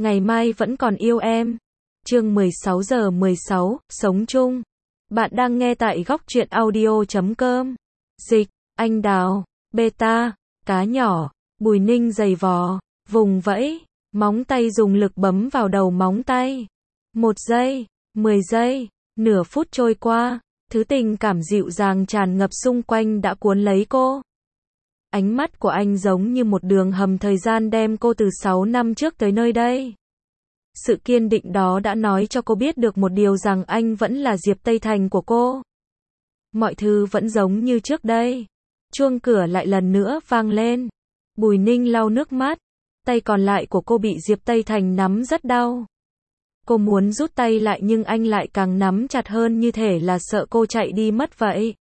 ngày mai vẫn còn yêu em. Chương 16:16, sống chung. Bạn đang nghe tại góc truyện audio.com. Dịch, anh đào, beta, cá nhỏ, Bùi Ninh giày vò, vùng vẫy, móng tay dùng lực bấm vào đầu móng tay. 1 giây, 10 giây, nửa phút trôi qua, thứ tình cảm dịu dàng tràn ngập xung quanh đã cuốn lấy cô. Ánh mắt của anh giống như một đường hầm thời gian đem cô từ 6 năm trước tới nơi đây. Sự kiên định đó đã nói cho cô biết được một điều rằng anh vẫn là Diệp Tây Thành của cô. Mọi thứ vẫn giống như trước đây. Chuông cửa lại lần nữa vang lên. Bùi Ninh lau nước mắt. Tay còn lại của cô bị Diệp Tây Thành nắm rất đau. Cô muốn rút tay lại nhưng anh lại càng nắm chặt hơn như thể là sợ cô chạy đi mất vậy.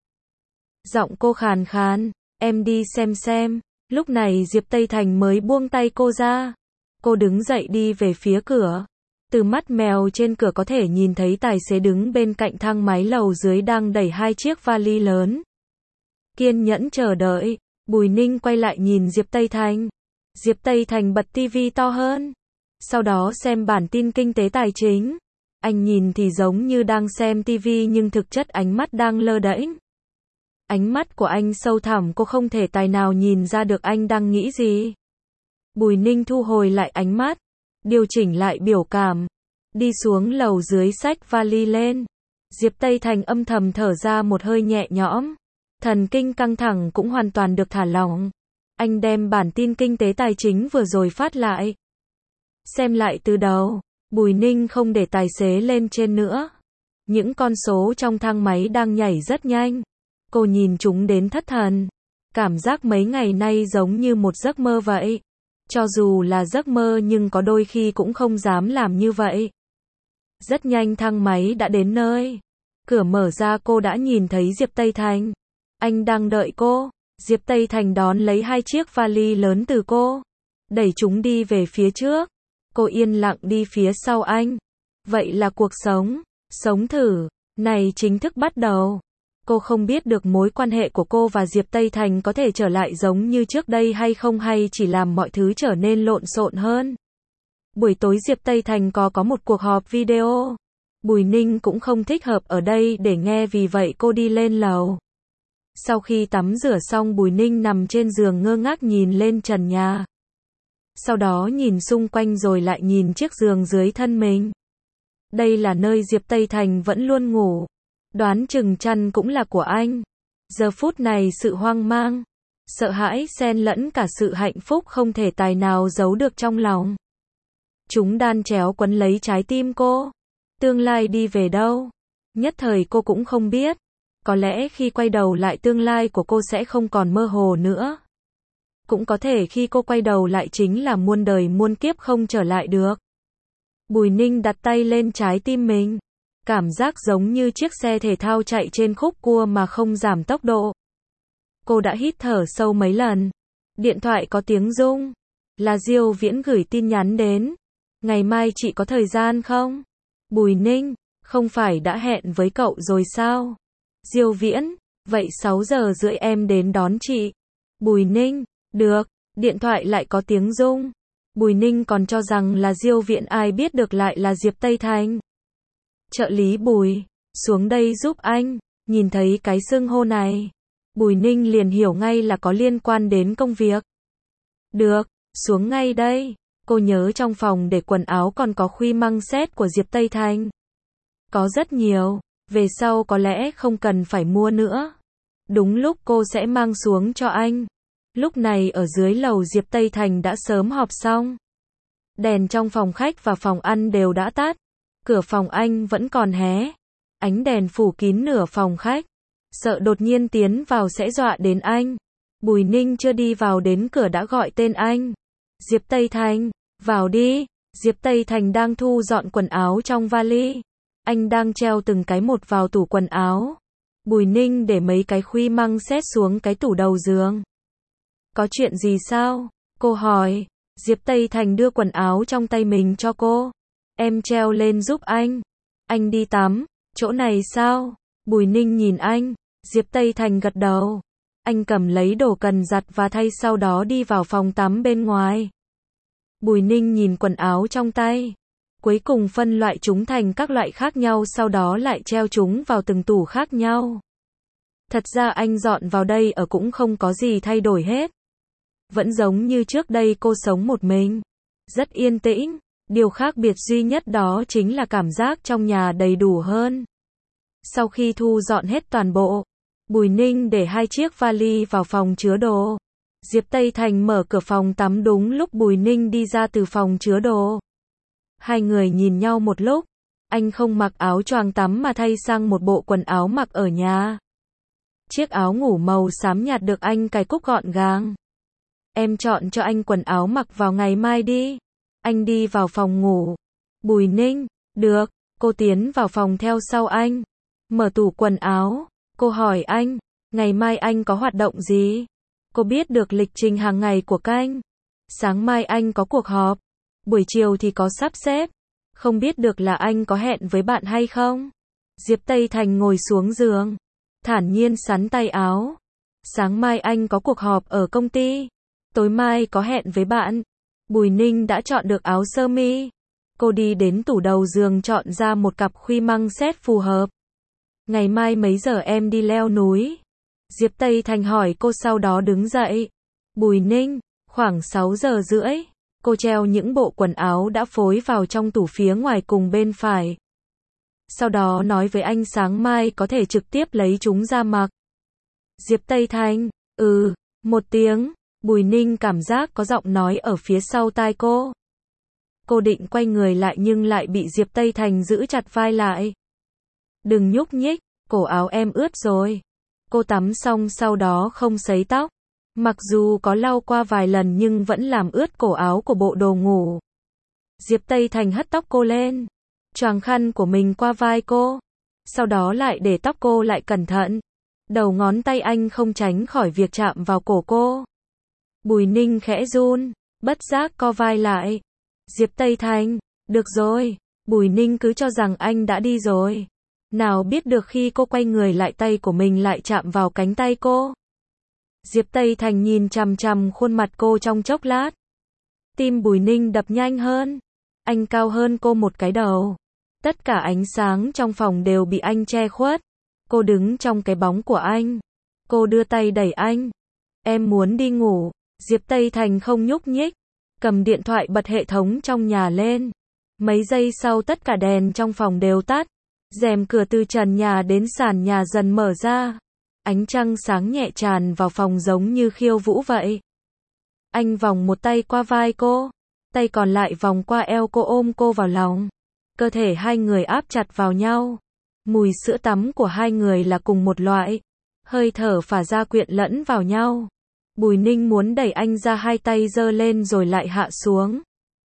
Giọng cô khàn khàn, em đi xem. Lúc này Diệp Tây Thành mới buông tay cô ra. Cô đứng dậy đi về phía cửa. Từ mắt mèo trên cửa có thể nhìn thấy tài xế đứng bên cạnh thang máy lầu dưới đang đẩy 2 chiếc vali lớn. Kiên nhẫn chờ đợi, Bùi Ninh quay lại nhìn Diệp Tây Thành. Diệp Tây Thành bật tivi to hơn. Sau đó xem bản tin kinh tế tài chính. Anh nhìn thì giống như đang xem tivi nhưng thực chất ánh mắt đang lơ đễnh. Ánh mắt của anh sâu thẳm, cô không thể tài nào nhìn ra được anh đang nghĩ gì. Bùi Ninh thu hồi lại ánh mắt, điều chỉnh lại biểu cảm, đi xuống lầu dưới xách vali lên. Diệp Tây Thành âm thầm thở ra một hơi nhẹ nhõm, thần kinh căng thẳng cũng hoàn toàn được thả lỏng. Anh đem bản tin kinh tế tài chính vừa rồi phát lại. Xem lại từ đầu, Bùi Ninh không để tài xế lên trên nữa. Những con số trong thang máy đang nhảy rất nhanh. Cô nhìn chúng đến thất thần. Cảm giác mấy ngày nay giống như một giấc mơ vậy. Cho dù là giấc mơ nhưng có đôi khi cũng không dám làm như vậy. Rất nhanh thang máy đã đến nơi. Cửa mở ra cô đã nhìn thấy Diệp Tây Thành. Anh đang đợi cô. Diệp Tây Thành đón lấy 2 chiếc vali lớn từ cô. Đẩy chúng đi về phía trước. Cô yên lặng đi phía sau anh. Vậy là cuộc sống, sống thử, này chính thức bắt đầu. Cô không biết được mối quan hệ của cô và Diệp Tây Thành có thể trở lại giống như trước đây hay không, hay chỉ làm mọi thứ trở nên lộn xộn hơn. Buổi tối Diệp Tây Thành có một cuộc họp video. Bùi Ninh cũng không thích hợp ở đây để nghe, vì vậy cô đi lên lầu. Sau khi tắm rửa xong, Bùi Ninh nằm trên giường ngơ ngác nhìn lên trần nhà. Sau đó nhìn xung quanh rồi lại nhìn chiếc giường dưới thân mình. Đây là nơi Diệp Tây Thành vẫn luôn ngủ. Đoán chừng chăn cũng là của anh. Giờ phút này sự hoang mang, sợ hãi xen lẫn cả sự hạnh phúc không thể tài nào giấu được trong lòng. Chúng đan chéo quấn lấy trái tim cô. Tương lai đi về đâu? Nhất thời cô cũng không biết. Có lẽ khi quay đầu lại tương lai của cô sẽ không còn mơ hồ nữa. Cũng có thể khi cô quay đầu lại chính là muôn đời muôn kiếp không trở lại được. Bùi Ninh đặt tay lên trái tim mình. Cảm giác giống như chiếc xe thể thao chạy trên khúc cua mà không giảm tốc độ. Cô đã hít thở sâu mấy lần. Điện thoại có tiếng rung. Là Diêu Viễn gửi tin nhắn đến. Ngày mai chị có thời gian không? Bùi Ninh, không phải đã hẹn với cậu rồi sao? Diêu Viễn, vậy 6:30 em đến đón chị. Bùi Ninh, được. Điện thoại lại có tiếng rung. Bùi Ninh còn cho rằng là Diêu Viễn, ai biết được lại là Diệp Tây Thành. Trợ lý Bùi, xuống đây giúp anh. Nhìn thấy cái xưng hô này, Bùi Ninh liền hiểu ngay là có liên quan đến công việc. Được, xuống ngay đây. Cô nhớ trong phòng để quần áo còn có khuy măng set của Diệp Tây Thành. Có rất nhiều, về sau có lẽ không cần phải mua nữa. Đúng lúc cô sẽ mang xuống cho anh. Lúc này ở dưới lầu Diệp Tây Thành đã sớm họp xong. Đèn trong phòng khách và phòng ăn đều đã tắt. Cửa phòng anh vẫn còn hé. Ánh đèn phủ kín nửa phòng khách. Sợ đột nhiên tiến vào sẽ dọa đến anh. Bùi Ninh chưa đi vào đến cửa đã gọi tên anh. Diệp Tây Thành, vào đi. Diệp Tây Thành đang thu dọn quần áo trong vali. Anh đang treo từng cái một vào tủ quần áo. Bùi Ninh để mấy cái khuy măng set xuống cái tủ đầu giường. Có chuyện gì sao? Cô hỏi. Diệp Tây Thành đưa quần áo trong tay mình cho cô. Em treo lên giúp anh. Anh đi tắm. Chỗ này sao? Bùi Ninh nhìn anh. Diệp Tây Thành gật đầu. Anh cầm lấy đồ cần giặt và thay, sau đó đi vào phòng tắm bên ngoài. Bùi Ninh nhìn quần áo trong tay. Cuối cùng phân loại chúng thành các loại khác nhau, sau đó lại treo chúng vào từng tủ khác nhau. Thật ra anh dọn vào đây ở cũng không có gì thay đổi hết. Vẫn giống như trước đây cô sống một mình. Rất yên tĩnh. Điều khác biệt duy nhất đó chính là cảm giác trong nhà đầy đủ hơn. Sau khi thu dọn hết toàn bộ, Bùi Ninh để 2 chiếc vali vào phòng chứa đồ. Diệp Tây Thành mở cửa phòng tắm đúng lúc Bùi Ninh đi ra từ phòng chứa đồ. Hai người nhìn nhau một lúc. Anh không mặc áo choàng tắm mà thay sang một bộ quần áo mặc ở nhà. Chiếc áo ngủ màu xám nhạt được anh cài cúc gọn gàng. Em chọn cho anh quần áo mặc vào ngày mai đi. Anh đi vào phòng ngủ. Bùi Ninh, được, cô tiến vào phòng theo sau anh. Mở tủ quần áo, cô hỏi anh, ngày mai anh có hoạt động gì? Cô biết được lịch trình hàng ngày của anh. Sáng mai anh có cuộc họp, buổi chiều thì có sắp xếp. Không biết được là anh có hẹn với bạn hay không? Diệp Tây Thành ngồi xuống giường, thản nhiên xắn tay áo. Sáng mai anh có cuộc họp ở công ty. Tối mai có hẹn với bạn. Bùi Ninh đã chọn được áo sơ mi. Cô đi đến tủ đầu giường chọn ra một cặp khuy măng set phù hợp. Ngày mai mấy giờ em đi leo núi? Diệp Tây Thành hỏi cô, sau đó đứng dậy. Bùi Ninh, khoảng 6 giờ rưỡi. Cô treo những bộ quần áo đã phối vào trong tủ phía ngoài cùng bên phải. Sau đó nói với anh sáng mai có thể trực tiếp lấy chúng ra mặc. Diệp Tây Thành, một tiếng. Bùi Ninh cảm giác có giọng nói ở phía sau tai cô. Cô định quay người lại nhưng lại bị Diệp Tây Thành giữ chặt vai lại. Đừng nhúc nhích, cổ áo em ướt rồi. Cô tắm xong sau đó không sấy tóc. Mặc dù có lau qua vài lần nhưng vẫn làm ướt cổ áo của bộ đồ ngủ. Diệp Tây Thành hất tóc cô lên, choàng khăn của mình qua vai cô. Sau đó lại để tóc cô lại cẩn thận. Đầu ngón tay anh không tránh khỏi việc chạm vào cổ cô. Bùi Ninh khẽ run, bất giác co vai lại. Diệp Tây Thành, được rồi. Bùi Ninh cứ cho rằng anh đã đi rồi. Nào biết được khi cô quay người lại tay của mình lại chạm vào cánh tay cô. Diệp Tây Thành nhìn chằm chằm khuôn mặt cô trong chốc lát. Tim Bùi Ninh đập nhanh hơn. Anh cao hơn cô một cái đầu. Tất cả ánh sáng trong phòng đều bị anh che khuất. Cô đứng trong cái bóng của anh. Cô đưa tay đẩy anh. Em muốn đi ngủ. Diệp Tây Thành không nhúc nhích. Cầm điện thoại bật hệ thống trong nhà lên. Mấy giây sau tất cả đèn trong phòng đều tắt. Rèm cửa từ trần nhà đến sàn nhà dần mở ra. Ánh trăng sáng nhẹ tràn vào phòng giống như khiêu vũ vậy. Anh vòng một tay qua vai cô. Tay còn lại vòng qua eo cô ôm cô vào lòng. Cơ thể hai người áp chặt vào nhau. Mùi sữa tắm của hai người là cùng một loại. Hơi thở phả ra quyện lẫn vào nhau. Bùi Ninh muốn đẩy anh ra, hai tay giơ lên rồi lại hạ xuống.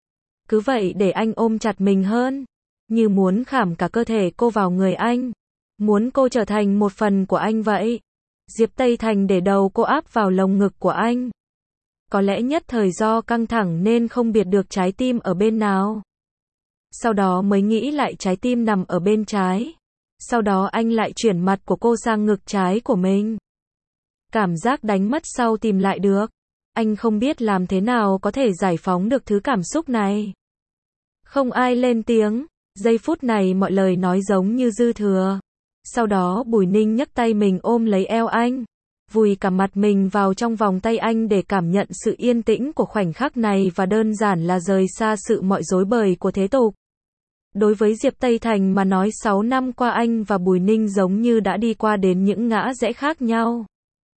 Cứ vậy để anh ôm chặt mình hơn. Như muốn khảm cả cơ thể cô vào người anh. Muốn cô trở thành một phần của anh vậy. Diệp Tây Thành để đầu cô áp vào lồng ngực của anh. Có lẽ nhất thời do căng thẳng nên không biết được trái tim ở bên nào. Sau đó mới nghĩ lại trái tim nằm ở bên trái. Sau đó anh lại chuyển mặt của cô sang ngực trái của mình. Cảm giác đánh mất sau tìm lại được. Anh không biết làm thế nào có thể giải phóng được thứ cảm xúc này. Không ai lên tiếng. Giây phút này mọi lời nói giống như dư thừa. Sau đó Bùi Ninh nhấc tay mình ôm lấy eo anh. Vùi cả mặt mình vào trong vòng tay anh để cảm nhận sự yên tĩnh của khoảnh khắc này và đơn giản là rời xa sự mọi rối bời của thế tục. Đối với Diệp Tây Thành mà nói 6 năm qua anh và Bùi Ninh giống như đã đi qua đến những ngã rẽ khác nhau.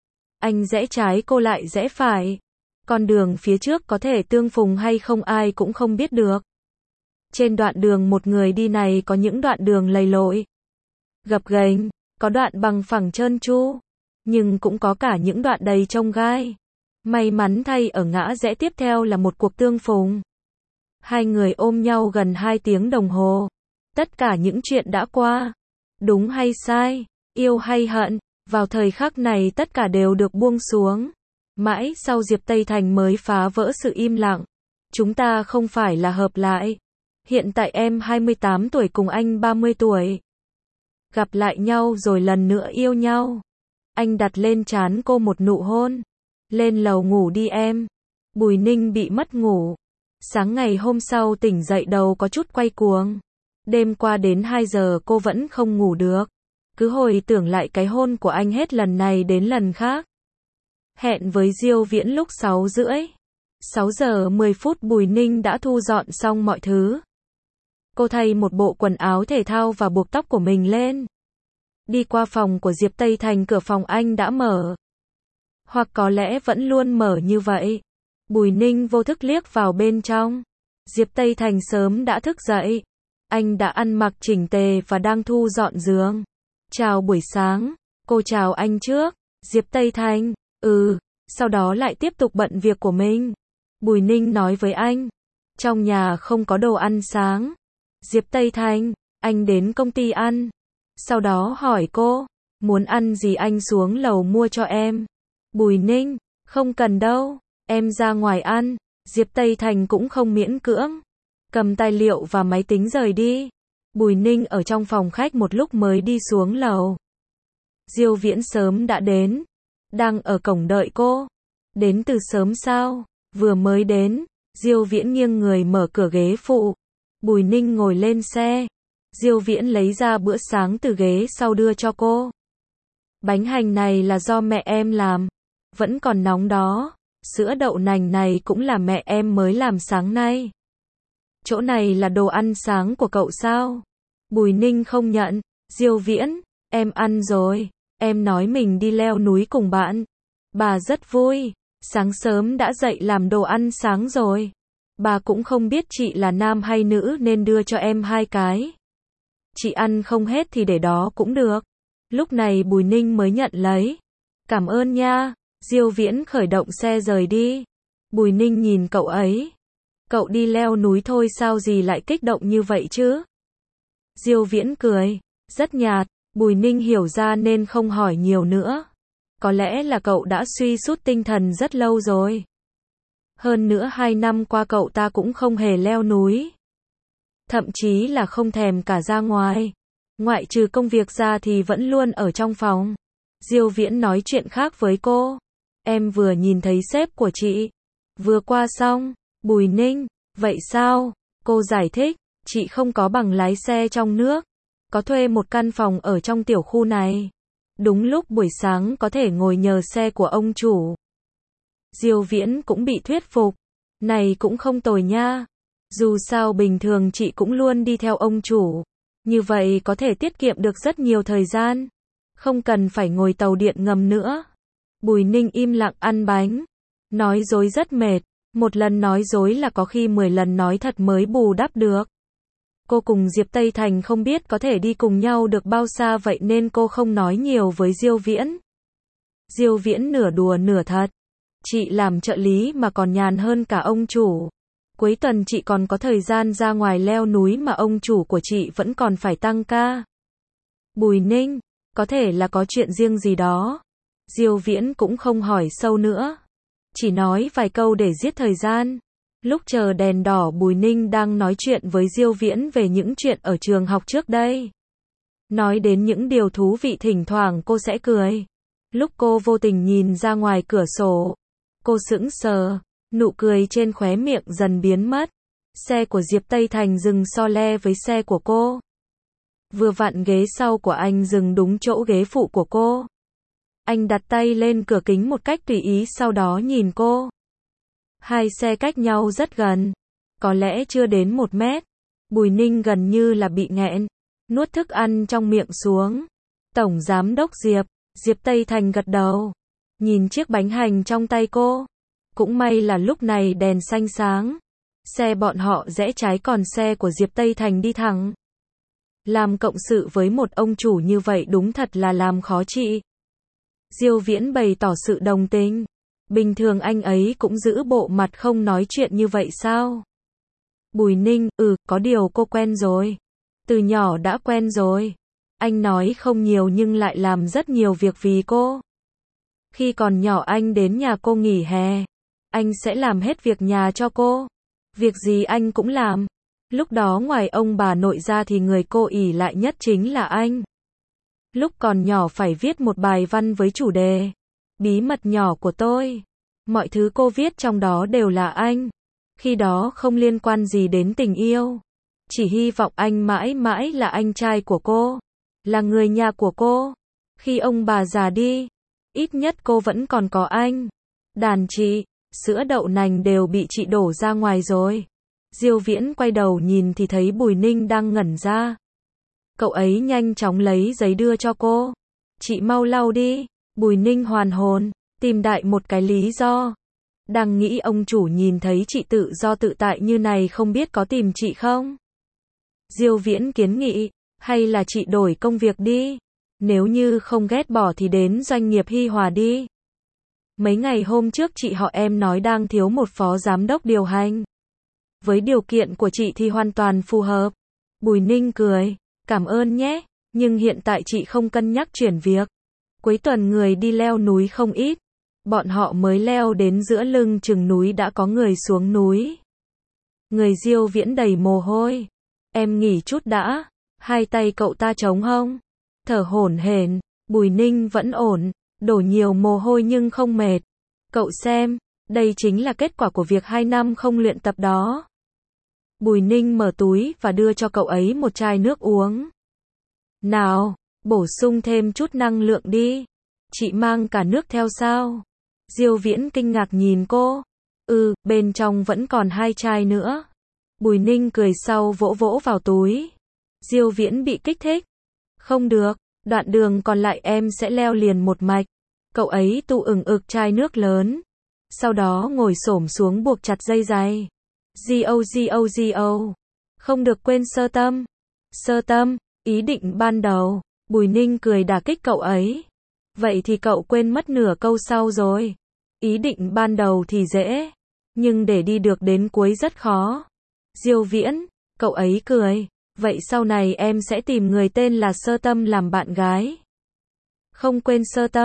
Anh rẽ trái, cô lại rẽ phải. Con đường phía trước có thể tương phùng hay không ai cũng không biết được. Trên đoạn đường một người đi này có những đoạn đường lầy lội, gập ghềnh, có đoạn bằng phẳng trơn tru, nhưng cũng có cả những đoạn đầy chông gai. May mắn thay ở ngã rẽ tiếp theo là một cuộc tương phùng. Hai người ôm nhau gần 2 tiếng đồng hồ. Tất cả những chuyện đã qua, đúng hay sai, yêu hay hận, vào thời khắc này tất cả đều được buông xuống. Mãi sau Diệp Tây Thành mới phá vỡ sự im lặng. Chúng ta không phải là hợp lại. Hiện tại em 28 tuổi cùng anh 30 tuổi. Gặp lại nhau rồi lần nữa yêu nhau. Anh đặt lên trán cô một nụ hôn. Lên lầu ngủ đi em. Bùi Ninh bị mất ngủ. Sáng ngày hôm sau tỉnh dậy đầu có chút quay cuồng. Đêm qua đến 2 giờ cô vẫn không ngủ được. Cứ hồi tưởng lại cái hôn của anh hết lần này đến lần khác. Hẹn với Diêu Viễn lúc 6:30. 6 giờ 10 phút Bùi Ninh đã thu dọn xong mọi thứ. Cô thay một bộ quần áo thể thao và buộc tóc của mình lên. Đi qua phòng của Diệp Tây Thành, cửa phòng anh đã mở. Hoặc có lẽ vẫn luôn mở như vậy. Bùi Ninh vô thức liếc vào bên trong. Diệp Tây Thành sớm đã thức dậy. Anh đã ăn mặc chỉnh tề và đang thu dọn giường. Chào buổi sáng. Cô chào anh trước. Diệp Tây Thành. Sau đó lại tiếp tục bận việc của mình. Bùi Ninh nói với anh. Trong nhà không có đồ ăn sáng. Diệp Tây Thành. Anh đến công ty ăn. Sau đó hỏi cô. Muốn ăn gì anh xuống lầu mua cho em. Bùi Ninh. Không cần đâu. Em ra ngoài ăn. Diệp Tây Thành cũng không miễn cưỡng. Cầm tài liệu và máy tính rời đi. Bùi Ninh ở trong phòng khách một lúc mới đi xuống lầu. Diêu Viễn sớm đã đến. Đang ở cổng đợi cô. Đến từ sớm sao? Vừa mới đến. Diêu Viễn nghiêng người mở cửa ghế phụ. Bùi Ninh ngồi lên xe. Diêu Viễn lấy ra bữa sáng từ ghế sau đưa cho cô. Bánh hành này là do mẹ em làm. Vẫn còn nóng đó. Sữa đậu nành này cũng là mẹ em mới làm sáng nay. Chỗ này là đồ ăn sáng của cậu sao? Bùi Ninh không nhận. Diêu Viễn, em ăn rồi. Em nói mình đi leo núi cùng bạn. Bà rất vui. Sáng sớm đã dậy làm đồ ăn sáng rồi. Bà cũng không biết chị là nam hay nữ nên đưa cho em 2 cái. Chị ăn không hết thì để đó cũng được. Lúc này Bùi Ninh mới nhận lấy. Cảm ơn nha. Diêu Viễn khởi động xe rời đi. Bùi Ninh nhìn cậu ấy. Cậu đi leo núi thôi sao gì lại kích động như vậy chứ? Diêu Viễn cười. Rất nhạt. Bùi Ninh hiểu ra nên không hỏi nhiều nữa. Có lẽ là cậu đã suy sút tinh thần rất lâu rồi. Hơn nữa 2 năm qua cậu ta cũng không hề leo núi. Thậm chí là không thèm cả ra ngoài. Ngoại trừ công việc ra thì vẫn luôn ở trong phòng. Diêu Viễn nói chuyện khác với cô. Em vừa nhìn thấy sếp của chị. Vừa qua xong. Bùi Ninh. Vậy sao? Cô giải thích. Chị không có bằng lái xe trong nước. Có thuê một căn phòng ở trong tiểu khu này. Đúng lúc buổi sáng có thể ngồi nhờ xe của ông chủ. Diêu Viễn cũng bị thuyết phục. Này cũng không tồi nha. Dù sao bình thường chị cũng luôn đi theo ông chủ. Như vậy có thể tiết kiệm được rất nhiều thời gian. Không cần phải ngồi tàu điện ngầm nữa. Bùi Ninh im lặng ăn bánh. Nói dối rất mệt. Một lần nói dối là có khi 10 lần nói thật mới bù đắp được. Cô cùng Diệp Tây Thành không biết có thể đi cùng nhau được bao xa vậy nên cô không nói nhiều với Diêu Viễn. Diêu Viễn nửa đùa nửa thật. Chị làm trợ lý mà còn nhàn hơn cả ông chủ. Cuối tuần chị còn có thời gian ra ngoài leo núi mà ông chủ của chị vẫn còn phải tăng ca. Bùi Ninh, có thể là có chuyện riêng gì đó. Diêu Viễn cũng không hỏi sâu nữa. Chỉ nói vài câu để giết thời gian. Lúc chờ đèn đỏ Bùi Ninh đang nói chuyện với Diêu Viễn về những chuyện ở trường học trước đây. Nói đến những điều thú vị thỉnh thoảng cô sẽ cười. Lúc cô vô tình nhìn ra ngoài cửa sổ. Cô sững sờ. Nụ cười trên khóe miệng dần biến mất. Xe của Diệp Tây Thành dừng so le với xe của cô. Vừa vặn ghế sau của anh dừng đúng chỗ ghế phụ của cô. Anh đặt tay lên cửa kính một cách tùy ý sau đó nhìn cô. 2 xe cách nhau rất gần. Có lẽ chưa đến 1 mét. Bùi Ninh gần như là bị nghẹn. Nuốt thức ăn trong miệng xuống. Tổng giám đốc Diệp. Diệp Tây Thành gật đầu. Nhìn chiếc bánh hành trong tay cô. Cũng may là lúc này đèn xanh sáng. Xe bọn họ rẽ trái còn xe của Diệp Tây Thành đi thẳng. Làm cộng sự với một ông chủ như vậy đúng thật là làm khó chị. Diêu Viễn bày tỏ sự đồng tình. Bình thường anh ấy cũng giữ bộ mặt không nói chuyện như vậy sao? Bùi Ninh, có điều cô quen rồi. Từ nhỏ đã quen rồi. Anh nói không nhiều nhưng lại làm rất nhiều việc vì cô. Khi còn nhỏ anh đến nhà cô nghỉ hè. Anh sẽ làm hết việc nhà cho cô. Việc gì anh cũng làm. Lúc đó ngoài ông bà nội ra thì người cô ỷ lại nhất chính là anh. Lúc còn nhỏ phải viết một bài văn với chủ đề bí mật nhỏ của tôi. Mọi thứ cô viết trong đó đều là anh. Khi đó không liên quan gì đến tình yêu. Chỉ hy vọng anh mãi mãi là anh trai của cô, là người nhà của cô. Khi ông bà già đi, ít nhất cô vẫn còn có anh. Đàn chị, sữa đậu nành đều bị chị đổ ra ngoài rồi. Diêu Viễn quay đầu nhìn thì thấy Bùi Ninh đang ngẩn ra. Cậu ấy nhanh chóng lấy giấy đưa cho cô. Chị mau lau đi. Bùi Ninh hoàn hồn, tìm đại một cái lý do. Đang nghĩ ông chủ nhìn thấy chị tự do tự tại như này không biết có tìm chị không? Diêu Viễn kiến nghị, hay là chị đổi công việc đi. Nếu như không ghét bỏ thì đến doanh nghiệp Hi Hòa đi. Mấy ngày hôm trước chị họ em nói đang thiếu một phó giám đốc điều hành. Với điều kiện của chị thì hoàn toàn phù hợp. Bùi Ninh cười, cảm ơn nhé, nhưng hiện tại chị không cân nhắc chuyển việc. Cuối tuần người đi leo núi không ít. Bọn họ mới leo đến giữa lưng chừng núi đã có người xuống núi. Người Diêu Viễn đầy mồ hôi. Em nghỉ chút đã. Hai tay cậu ta trống hông. Thở hổn hển. Bùi Ninh vẫn ổn, đổ nhiều mồ hôi nhưng không mệt. Cậu xem, đây chính là kết quả của việc 2 năm không luyện tập đó. Bùi Ninh mở túi và đưa cho cậu ấy một chai nước uống. Nào, bổ sung thêm chút năng lượng đi. Chị mang cả nước theo sao? Diêu Viễn kinh ngạc nhìn cô. Bên trong vẫn còn 2 chai nữa. Bùi Ninh cười sau vỗ vỗ vào túi. Diêu Viễn bị kích thích. Không được, đoạn đường còn lại em sẽ leo liền một mạch. Cậu ấy tu ực chai nước lớn. Sau đó ngồi xổm xuống buộc chặt dây giày. Go. Không được quên sơ tâm. Sơ tâm, ý định ban đầu. Bùi Ninh cười đả kích cậu ấy. Vậy thì cậu quên mất nửa câu sau rồi. Ý định ban đầu thì dễ, nhưng để đi được đến cuối rất khó. Diêu Viễn, cậu ấy cười. Vậy sau này em sẽ tìm người tên là Sơ Tâm làm bạn gái. Không quên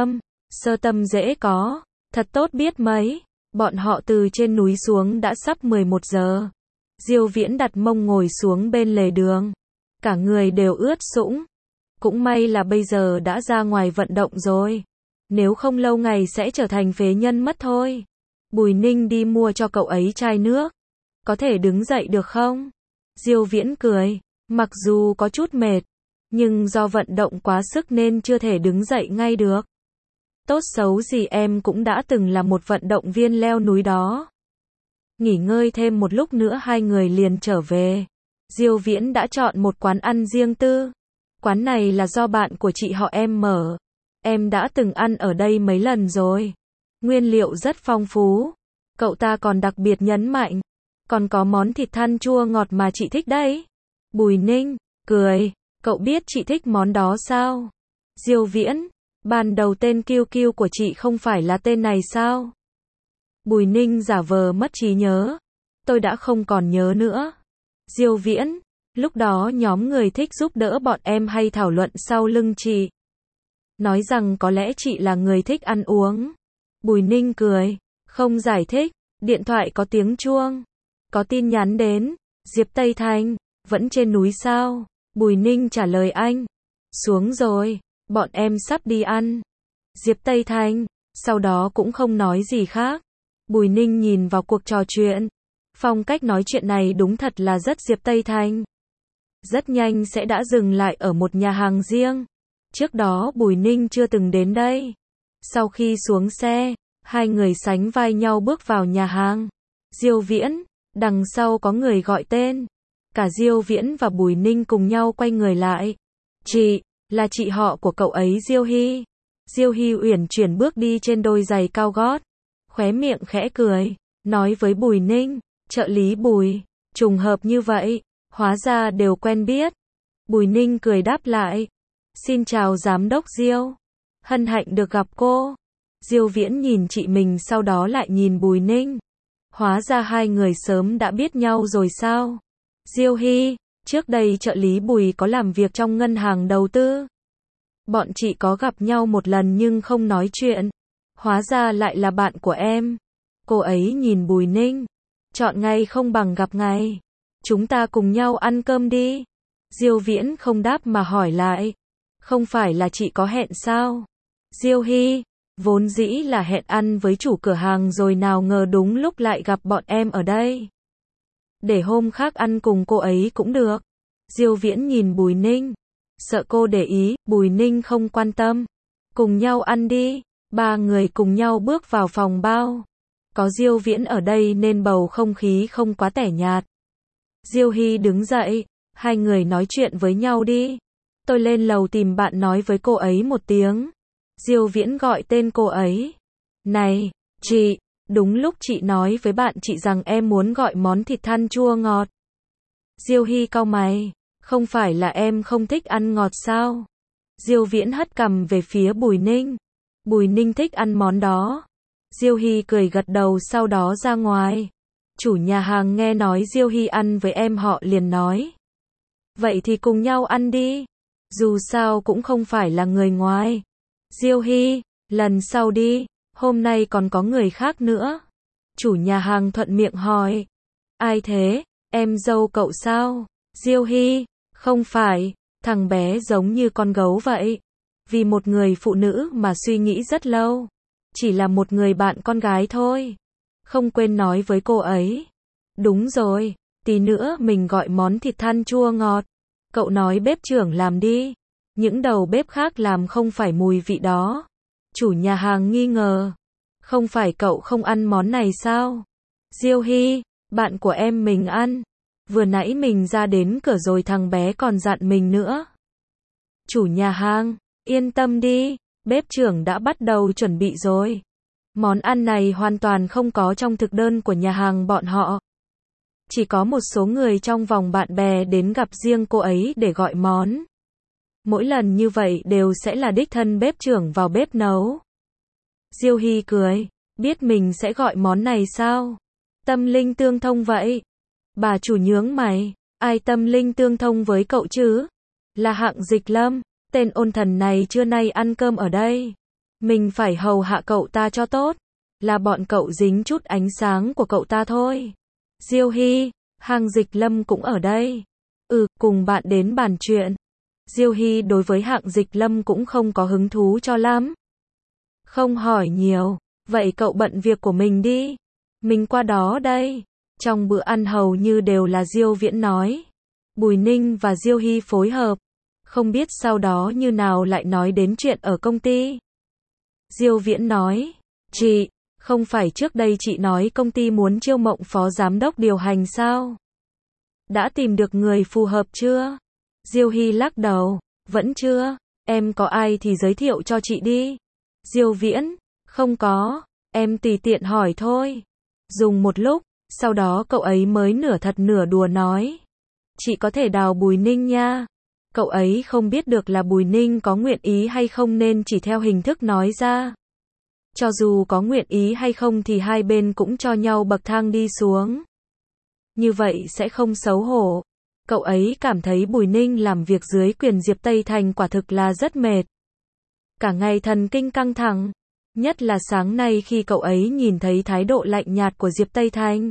sơ tâm dễ có, thật tốt biết mấy. Bọn họ từ trên núi xuống đã sắp 11 giờ. Diêu Viễn đặt mông ngồi xuống bên lề đường. Cả người đều ướt sũng. Cũng may là bây giờ đã ra ngoài vận động rồi. Nếu không lâu ngày sẽ trở thành phế nhân mất thôi. Bùi Ninh đi mua cho cậu ấy chai nước. Có thể đứng dậy được không? Diêu Viễn cười. Mặc dù có chút mệt, nhưng do vận động quá sức nên chưa thể đứng dậy ngay được. Tốt xấu gì em cũng đã từng là một vận động viên leo núi đó. Nghỉ ngơi thêm một lúc nữa hai người liền trở về. Diêu Viễn đã chọn một quán ăn riêng tư. Quán này là do bạn của chị họ em mở. Em đã từng ăn ở đây mấy lần rồi. Nguyên liệu rất phong phú. Cậu ta còn đặc biệt nhấn mạnh. Còn có món thịt than chua ngọt mà chị thích đấy. Bùi Ninh cười. Cậu biết chị thích món đó sao? Diêu Viễn. Ban đầu tên Kiêu Kiêu của chị không phải là tên này sao? Bùi Ninh giả vờ mất trí nhớ. Tôi đã không còn nhớ nữa. Diêu Viễn. Lúc đó nhóm người thích giúp đỡ bọn em hay thảo luận sau lưng chị. Nói rằng có lẽ chị là người thích ăn uống. Bùi Ninh cười. Không giải thích. Điện thoại có tiếng chuông. Có tin nhắn đến. Diệp Tây Thành. Vẫn trên núi sao? Bùi Ninh trả lời anh. Xuống rồi. Bọn em sắp đi ăn. Diệp Tây Thành. Sau đó cũng không nói gì khác. Bùi Ninh nhìn vào cuộc trò chuyện. Phong cách nói chuyện này đúng thật là rất Diệp Tây Thành. Rất nhanh sẽ đã dừng lại ở một nhà hàng riêng. Trước đó Bùi Ninh chưa từng đến đây. Sau khi xuống xe, hai người sánh vai nhau bước vào nhà hàng. Diêu Viễn, đằng sau có người gọi tên. Cả Diêu Viễn và Bùi Ninh cùng nhau quay người lại. Chị, là chị họ của cậu ấy Diêu Hy. Diêu Hy uyển chuyển bước đi trên đôi giày cao gót. Khóe miệng khẽ cười, nói với Bùi Ninh, trợ lý Bùi, trùng hợp như vậy, hóa ra đều quen biết. Bùi Ninh cười đáp lại, xin chào giám đốc Diêu, hân hạnh được gặp cô. Diêu Viễn nhìn chị mình sau đó lại nhìn Bùi Ninh. Hóa ra hai người sớm đã biết nhau rồi sao? Diêu Hy, trước đây trợ lý Bùi có làm việc trong ngân hàng đầu tư. Bọn chị có gặp nhau một lần nhưng không nói chuyện. Hóa ra lại là bạn của em. Cô ấy nhìn Bùi Ninh. Chọn ngày không bằng gặp ngày. Chúng ta cùng nhau ăn cơm đi. Diêu Viễn không đáp mà hỏi lại. Không phải là chị có hẹn sao? Diêu Hy, vốn dĩ là hẹn ăn với chủ cửa hàng rồi nào ngờ đúng lúc lại gặp bọn em ở đây. để hôm khác ăn cùng cô ấy cũng được. Diêu Viễn nhìn Bùi Ninh, sợ cô để ý, Bùi Ninh không quan tâm. Cùng nhau ăn đi. Ba người cùng nhau bước vào phòng bao. Có Diêu Viễn ở đây nên bầu không khí không quá tẻ nhạt. Diêu Hy đứng dậy, hai người nói chuyện với nhau đi. Tôi lên lầu tìm bạn nói với cô ấy một tiếng. Diêu Viễn gọi tên cô ấy. Này, chị, đúng lúc chị nói với bạn chị rằng em muốn gọi món thịt than chua ngọt. Diêu Hy cau mày, không phải là em không thích ăn ngọt sao? Diêu Viễn hất cằm về phía Bùi Ninh. Bùi Ninh thích ăn món đó. Diêu Hy cười gật đầu sau đó ra ngoài. Chủ nhà hàng nghe nói Diêu Hy ăn với em họ liền nói. Vậy thì cùng nhau ăn đi. Dù sao cũng không phải là người ngoài. Diêu Hy, lần sau đi, hôm nay còn có người khác nữa. Chủ nhà hàng thuận miệng hỏi. Ai thế, em dâu cậu sao? Diêu Hy, không phải, thằng bé giống như con gấu vậy. Vì một người phụ nữ mà suy nghĩ rất lâu. Chỉ là một người bạn con gái thôi. Không quên nói với cô ấy. Đúng rồi, tí nữa mình gọi món thịt than chua ngọt. Cậu nói bếp trưởng làm đi. Những đầu bếp khác làm không phải mùi vị đó. Chủ nhà hàng nghi ngờ. Không phải cậu không ăn món này sao? Diêu Hy, bạn của em mình ăn. Vừa nãy mình ra đến cửa rồi thằng bé còn dặn mình nữa. Chủ nhà hàng, yên tâm đi, bếp trưởng đã bắt đầu chuẩn bị rồi. Món ăn này hoàn toàn không có trong thực đơn của nhà hàng bọn họ. Chỉ có một số người trong vòng bạn bè đến gặp riêng cô ấy để gọi món. Mỗi lần như vậy đều sẽ là đích thân bếp trưởng vào bếp nấu. Diêu Hy cười, biết mình sẽ gọi món này sao? Tâm linh tương thông vậy. Bà chủ nhướng mày, ai tâm linh tương thông với cậu chứ? Là Hạng Dịch Lâm, tên ôn thần này trưa nay ăn cơm ở đây. Mình phải hầu hạ cậu ta cho tốt. Là bọn cậu dính chút ánh sáng của cậu ta thôi. Diêu Hy, Hạng Dịch Lâm cũng ở đây. Cùng bạn đến bàn chuyện. Diêu Hy đối với Hạng Dịch Lâm cũng không có hứng thú cho lắm. Không hỏi nhiều, vậy cậu bận việc của mình đi. Mình qua đó đây. Trong bữa ăn hầu như đều là Diêu Viễn nói. Bùi Ninh và Diêu Hy phối hợp. Không biết sau đó như nào lại nói đến chuyện ở công ty. Diêu Viễn nói, chị, không phải trước đây chị nói công ty muốn chiêu mộng phó giám đốc điều hành sao? Đã tìm được người phù hợp chưa? Diêu Hy lắc đầu, vẫn chưa, em có ai thì giới thiệu cho chị đi. Diêu Viễn, không có, em tùy tiện hỏi thôi. Dùng một lúc, sau đó cậu ấy mới nửa thật nửa đùa nói. Chị có thể đào Bùi Ninh nha. Cậu ấy không biết được là Bùi Ninh có nguyện ý hay không nên chỉ theo hình thức nói ra. Cho dù có nguyện ý hay không thì hai bên cũng cho nhau bậc thang đi xuống. Như vậy sẽ không xấu hổ. Cậu ấy cảm thấy Bùi Ninh làm việc dưới quyền Diệp Tây Thành quả thực là rất mệt. Cả ngày thần kinh căng thẳng. Nhất là sáng nay khi cậu ấy nhìn thấy thái độ lạnh nhạt của Diệp Tây Thành.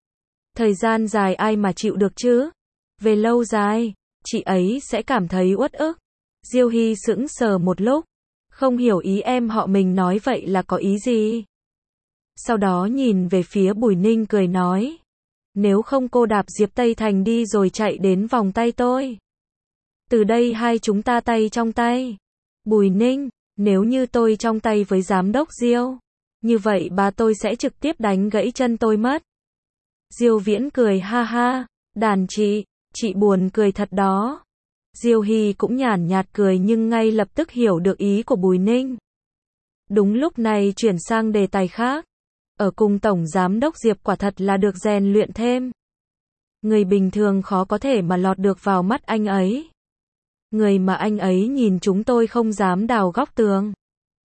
Thời gian dài ai mà chịu được chứ? Về lâu dài, chị ấy sẽ cảm thấy uất ức. Diêu Hy sững sờ một lúc. Không hiểu ý em họ mình nói vậy là có ý gì? Sau đó nhìn về phía Bùi Ninh cười nói. Nếu không cô đạp Diệp Tây Thành đi rồi chạy đến vòng tay tôi. Từ đây hai chúng ta tay trong tay. Bùi Ninh, nếu như tôi trong tay với giám đốc Diêu, như vậy bà tôi sẽ trực tiếp đánh gãy chân tôi mất. Diêu Viễn cười ha ha, đàn chị buồn cười thật đó. Diêu Hy cũng nhàn nhạt cười nhưng ngay lập tức hiểu được ý của Bùi Ninh. Đúng lúc này chuyển sang đề tài khác. Ở cùng Tổng Giám đốc Diệp quả thật là được rèn luyện thêm. Người bình thường khó có thể mà lọt được vào mắt anh ấy. Người mà anh ấy nhìn chúng tôi không dám đào góc tường.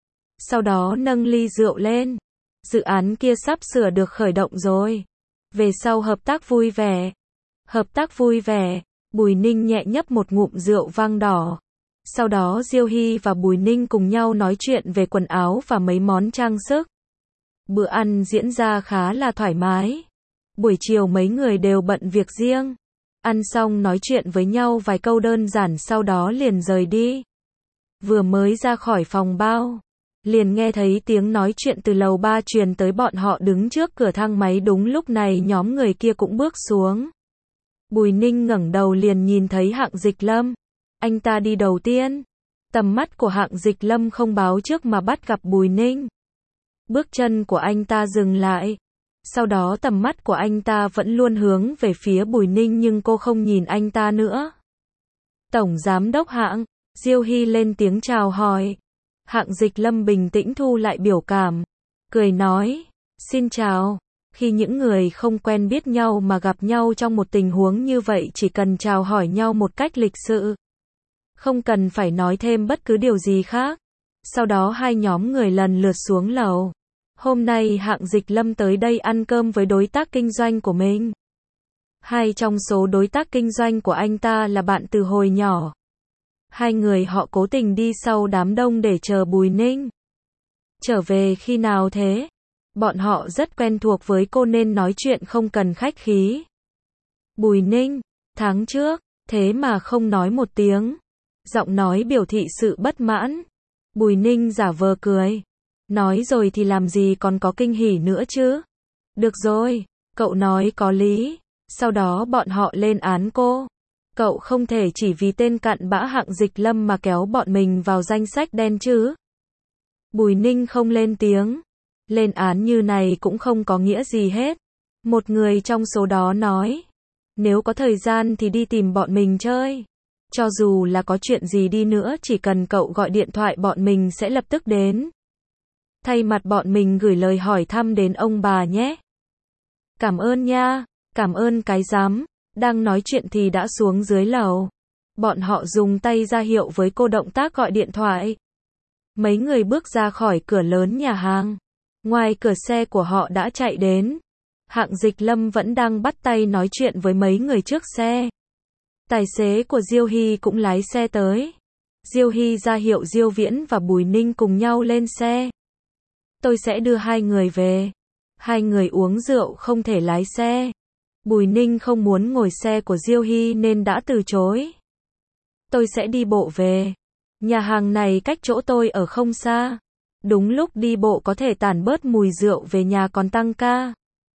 Sau đó nâng ly rượu lên. Dự án kia sắp sửa được khởi động rồi. Về sau hợp tác vui vẻ. Hợp tác vui vẻ. Bùi Ninh nhẹ nhấp một ngụm rượu vang đỏ. Sau đó Diêu Hy và Bùi Ninh cùng nhau nói chuyện về quần áo và mấy món trang sức. Bữa ăn diễn ra khá là thoải mái. Buổi chiều mấy người đều bận việc riêng. Ăn xong nói chuyện với nhau vài câu đơn giản sau đó liền rời đi. Vừa mới ra khỏi phòng bao, liền nghe thấy tiếng nói chuyện từ lầu 3 truyền tới bọn họ đứng trước cửa thang máy đúng lúc này nhóm người kia cũng bước xuống. Bùi Ninh ngẩng đầu liền nhìn thấy Hạng Dịch Lâm. Anh ta đi đầu tiên. Tầm mắt của Hạng Dịch Lâm không báo trước mà bắt gặp Bùi Ninh. Bước chân của anh ta dừng lại. Sau đó tầm mắt của anh ta vẫn luôn hướng về phía Bùi Ninh nhưng cô không nhìn anh ta nữa. Tổng Giám đốc Hạng, Diêu Hy lên tiếng chào hỏi. Hạng Dịch Lâm bình tĩnh thu lại biểu cảm. Cười nói, xin chào. Khi những người không quen biết nhau mà gặp nhau trong một tình huống như vậy chỉ cần chào hỏi nhau một cách lịch sự. Không cần phải nói thêm bất cứ điều gì khác. Sau đó hai nhóm người lần lượt xuống lầu. Hôm nay Hạng Dịch Lâm tới đây ăn cơm với đối tác kinh doanh của mình. Hai trong số đối tác kinh doanh của anh ta là bạn từ hồi nhỏ. Hai người họ cố tình đi sau đám đông để chờ Bùi Ninh. Trở về khi nào thế? Bọn họ rất quen thuộc với cô nên nói chuyện không cần khách khí. Bùi Ninh, tháng trước, thế mà không nói một tiếng. Giọng nói biểu thị sự bất mãn. Bùi Ninh giả vờ cười. Nói rồi thì làm gì còn có kinh hỉ nữa chứ? Được rồi, cậu nói có lý. Sau đó bọn họ lên án cô. Cậu không thể chỉ vì tên cặn bã Hạng Dịch Lâm mà kéo bọn mình vào danh sách đen chứ. Bùi Ninh không lên tiếng. Lên án như này cũng không có nghĩa gì hết. Một người trong số đó nói. Nếu có thời gian thì đi tìm bọn mình chơi. Cho dù là có chuyện gì đi nữa chỉ cần cậu gọi điện thoại bọn mình sẽ lập tức đến. Thay mặt bọn mình gửi lời hỏi thăm đến ông bà nhé. Cảm ơn nha, cảm ơn cái rắm. Đang nói chuyện thì đã xuống dưới lầu. Bọn họ dùng tay ra hiệu với cô động tác gọi điện thoại. Mấy người bước ra khỏi cửa lớn nhà hàng. Ngoài cửa xe của họ đã chạy đến. Hạng Dịch Lâm vẫn đang bắt tay nói chuyện với mấy người trước xe. Tài xế của Diêu Hy cũng lái xe tới. Diêu Hy ra hiệu Diêu Viễn và Bùi Ninh cùng nhau lên xe. Tôi sẽ đưa hai người về. Hai người uống rượu không thể lái xe. Bùi Ninh không muốn ngồi xe của Diêu Hy nên đã từ chối. Tôi sẽ đi bộ về. Nhà hàng này cách chỗ tôi ở không xa. Đúng lúc đi bộ có thể tản bớt mùi rượu về nhà còn tăng ca.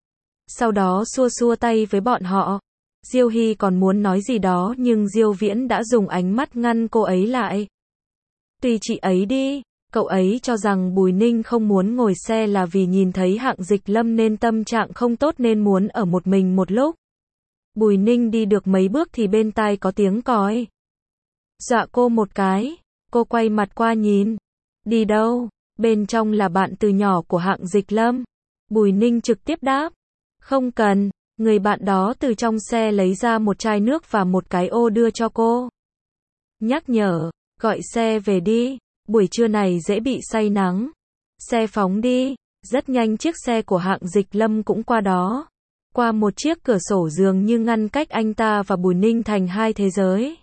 Sau đó xua xua tay với bọn họ. Diêu Hy còn muốn nói gì đó nhưng Diêu Viễn đã dùng ánh mắt ngăn cô ấy lại. Tùy chị ấy đi. Cậu ấy cho rằng Bùi Ninh không muốn ngồi xe là vì nhìn thấy Hạng Dịch Lâm nên tâm trạng không tốt nên muốn ở một mình một lúc. Bùi Ninh đi được mấy bước thì bên tai có tiếng còi. Dọa cô một cái. Cô quay mặt qua nhìn. Đi đâu? Bên trong là bạn từ nhỏ của Hạng Dịch Lâm. Bùi Ninh trực tiếp đáp. Không cần. Người bạn đó từ trong xe lấy ra một chai nước và một cái ô đưa cho cô. Nhắc nhở. Gọi xe về đi. Buổi trưa này dễ bị say nắng. Xe phóng đi. Rất nhanh chiếc xe của Hạng Dịch Lâm cũng qua đó. Qua một chiếc cửa sổ dường như ngăn cách anh ta và Bùi Ninh thành hai thế giới.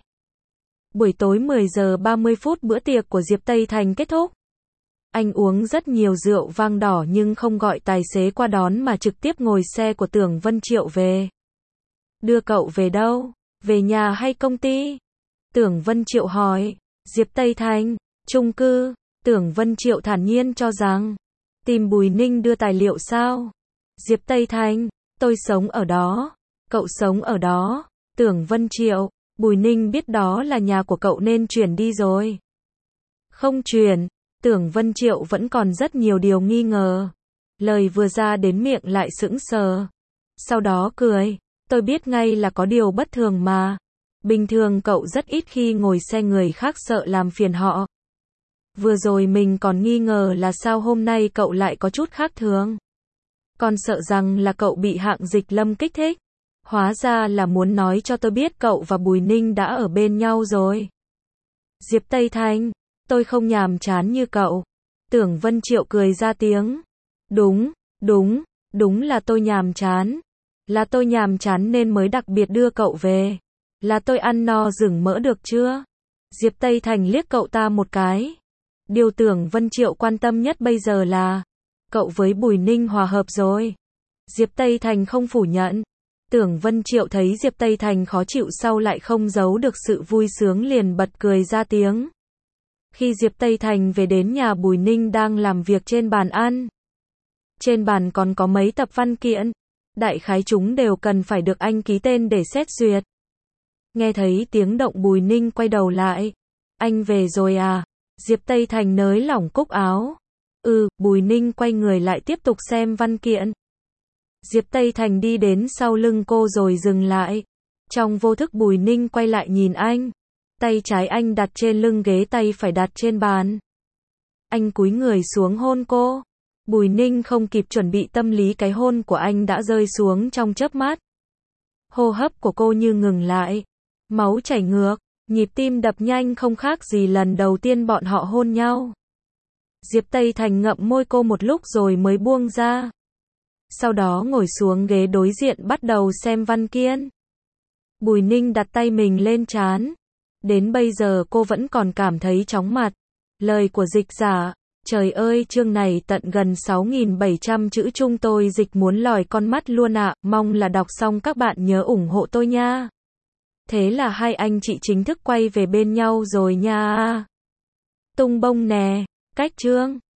Buổi tối 10 giờ 30 phút bữa tiệc của Diệp Tây Thành kết thúc. Anh uống rất nhiều rượu vang đỏ nhưng không gọi tài xế qua đón mà trực tiếp ngồi xe của Tưởng Vân Triệu về. Đưa cậu về đâu? Về nhà hay công ty? Tưởng Vân Triệu hỏi. Diệp Tây Thành, chung cư. Tưởng Vân Triệu thản nhiên cho rằng. Tìm Bùi Ninh đưa tài liệu sao? Diệp Tây Thành, tôi sống ở đó. Cậu sống ở đó. Tưởng Vân Triệu, Bùi Ninh biết đó là nhà của cậu nên chuyển đi rồi. Không chuyển. Tưởng Vân Triệu vẫn còn rất nhiều điều nghi ngờ. Lời vừa ra đến miệng lại sững sờ. Sau đó cười. Tôi biết ngay là có điều bất thường mà. Bình thường cậu rất ít khi ngồi xe người khác sợ làm phiền họ. Vừa rồi mình còn nghi ngờ là sao hôm nay cậu lại có chút khác thường. Còn sợ rằng là cậu bị Hạng Dịch Lâm kích thích. Hóa ra là muốn nói cho tôi biết cậu và Bùi Ninh đã ở bên nhau rồi. Diệp Tây Thành, tôi không nhàm chán như cậu. Tưởng Vân Triệu cười ra tiếng. Đúng là tôi nhàm chán. Là tôi nhàm chán nên mới đặc biệt đưa cậu về. Là tôi ăn no rừng mỡ được chưa? Diệp Tây Thành liếc cậu ta một cái. Điều Tưởng Vân Triệu quan tâm nhất bây giờ là cậu với Bùi Ninh hòa hợp rồi. Diệp Tây Thành không phủ nhận. Tưởng Vân Triệu thấy Diệp Tây Thành khó chịu sau lại không giấu được sự vui sướng liền bật cười ra tiếng. Khi Diệp Tây Thành về đến nhà Bùi Ninh đang làm việc trên bàn ăn. Trên bàn còn có mấy tập văn kiện. đại khái chúng đều cần phải được anh ký tên để xét duyệt. Nghe thấy tiếng động Bùi Ninh quay đầu lại. Anh về rồi à? Diệp Tây Thành nới lỏng cúc áo. Bùi Ninh quay người lại tiếp tục xem văn kiện. Diệp Tây Thành đi đến sau lưng cô rồi dừng lại. Trong vô thức Bùi Ninh quay lại nhìn anh. Tay trái anh đặt trên lưng ghế, tay phải đặt trên bàn. Anh cúi người xuống hôn cô. Bùi Ninh không kịp chuẩn bị tâm lý, cái hôn của anh đã rơi xuống trong chớp mắt. Hô hấp của cô như ngừng lại. Máu chảy ngược, nhịp tim đập nhanh không khác gì lần đầu tiên bọn họ hôn nhau. Diệp Tây Thành ngậm môi cô một lúc rồi mới buông ra. Sau đó ngồi xuống ghế đối diện bắt đầu xem văn kiện. Bùi Ninh đặt tay mình lên trán. Đến bây giờ cô vẫn còn cảm thấy chóng mặt. Lời của dịch giả. Trời ơi, chương này tận gần 6.700 chữ, chung tôi dịch muốn lòi con mắt luôn ạ. Mong là đọc xong các bạn nhớ ủng hộ tôi nha. Thế là hai anh chị chính thức quay về bên nhau rồi nha. Tung bông nè. Cách chương